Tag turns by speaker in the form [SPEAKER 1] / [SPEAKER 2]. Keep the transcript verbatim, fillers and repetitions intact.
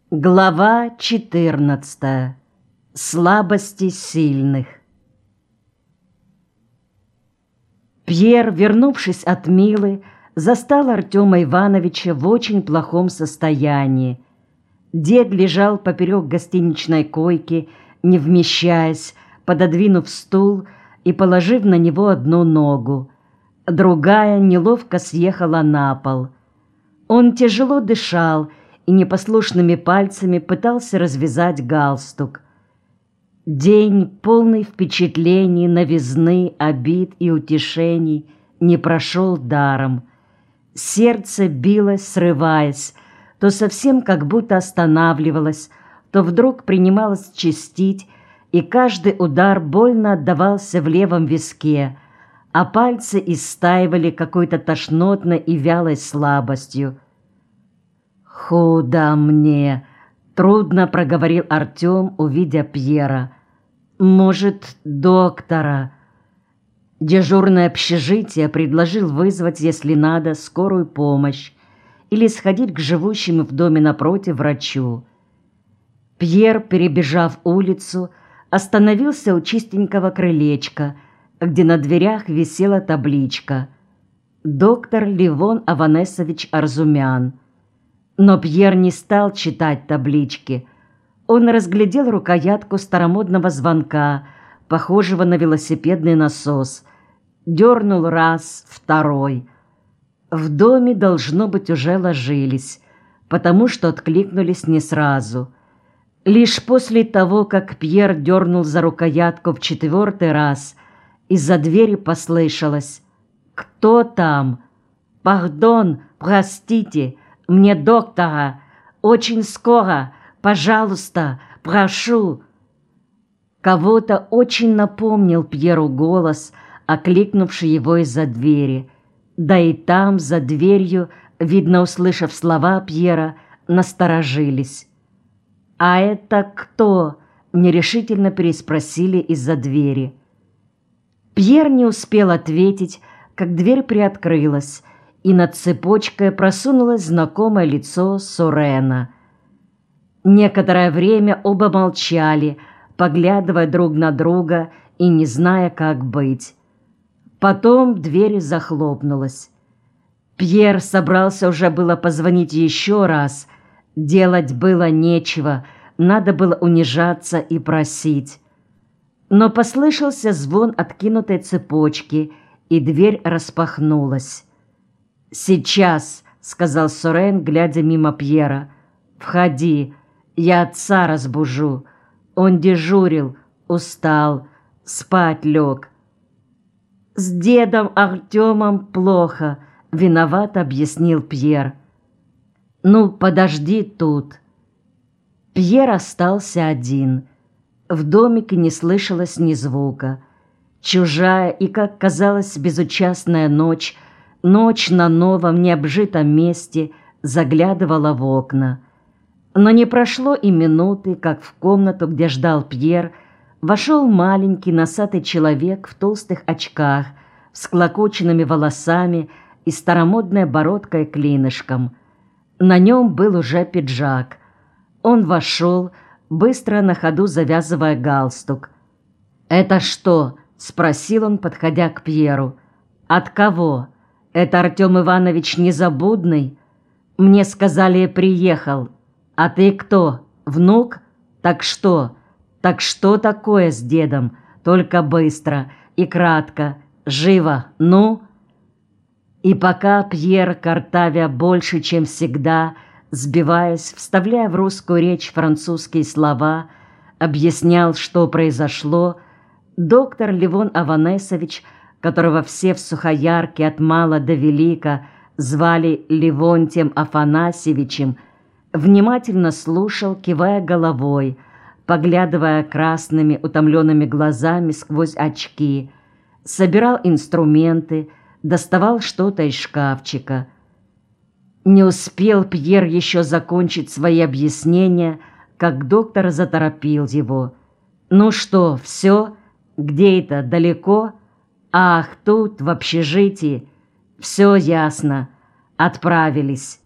[SPEAKER 1] Глава четырнадцатая. Слабости сильных. Пьер, вернувшись от Милы, застал Артема Ивановича в очень плохом состоянии. Дед лежал поперек гостиничной койки, не вмещаясь, пододвинув стул и положив на него одну ногу. Другая неловко съехала на пол. Он тяжело дышал и непослушными пальцами пытался развязать галстук. День, полный впечатлений, новизны, обид и утешений, не прошел даром. Сердце билось, срываясь, то совсем как будто останавливалось, то вдруг принималось чистить, и каждый удар больно отдавался в левом виске, а пальцы истаивали какой-то тошнотной и вялой слабостью. «Худо мне!» — трудно проговорил Артем, увидя Пьера. «Может, доктора?» Дежурное общежитие предложил вызвать, если надо, скорую помощь или сходить к живущему в доме напротив врачу. Пьер, перебежав улицу, остановился у чистенького крылечка, где на дверях висела табличка «Доктор Левон Аванесович Арзумян». Но Пьер не стал читать таблички. Он разглядел рукоятку старомодного звонка, похожего на велосипедный насос. Дернул раз, второй. В доме, должно быть, уже ложились, потому что откликнулись не сразу. Лишь после того, как Пьер дернул за рукоятку в четвертый раз, из-за двери послышалось: «Кто там? Пардон, простите, мне доктора, очень скоро, пожалуйста, прошу». Кого-то очень напомнил Пьеру голос, окликнувший его из-за двери. Да и там, за дверью, видно, услышав слова Пьера, насторожились. «А это кто?» — нерешительно переспросили из-за двери. Пьер не успел ответить, как дверь приоткрылась, и над цепочкой просунулось знакомое лицо Сорена. Некоторое время оба молчали, поглядывая друг на друга и не зная, как быть. Потом дверь захлопнулась. Пьер собрался уже было позвонить еще раз. Делать было нечего, надо было унижаться и просить. Но послышался звон откинутой цепочки, и дверь распахнулась. «Сейчас», — сказал Сорен, глядя мимо Пьера. «Входи, я отца разбужу. Он дежурил, устал, спать лег». «С дедом Артемом плохо», — виноват объяснил Пьер. «Ну, подожди тут». Пьер остался один. В домике не слышалось ни звука. Чужая и, как казалось, безучастная ночь, ночь на новом необжитом месте заглядывала в окна. Но не прошло и минуты, как в комнату, где ждал Пьер, вошел маленький носатый человек в толстых очках, с склокоченными волосами и старомодной бородкой-клинышком. На нем был уже пиджак. Он вошел, быстро на ходу завязывая галстук. «Это что?» — спросил он, подходя к Пьеру. «От кого? Это Артем Иванович Незабудный? Мне сказали, приехал. А ты кто? Внук? Так что? Так что такое с дедом? Только быстро и кратко. Живо, ну?» И пока Пьер, картавя больше, чем всегда, сбиваясь, вставляя в русскую речь французские слова, объяснял, что произошло, доктор Левон Аванесович, которого все в Сухоярке от мала до велика звали Левонтием Афанасьевичем, внимательно слушал, кивая головой, поглядывая красными утомленными глазами сквозь очки, собирал инструменты, доставал что-то из шкафчика. Не успел Пьер еще закончить свои объяснения, как доктор заторопил его. «Ну что, все? Где это, далеко? Ах, тут, в общежитии. Все ясно. Отправились.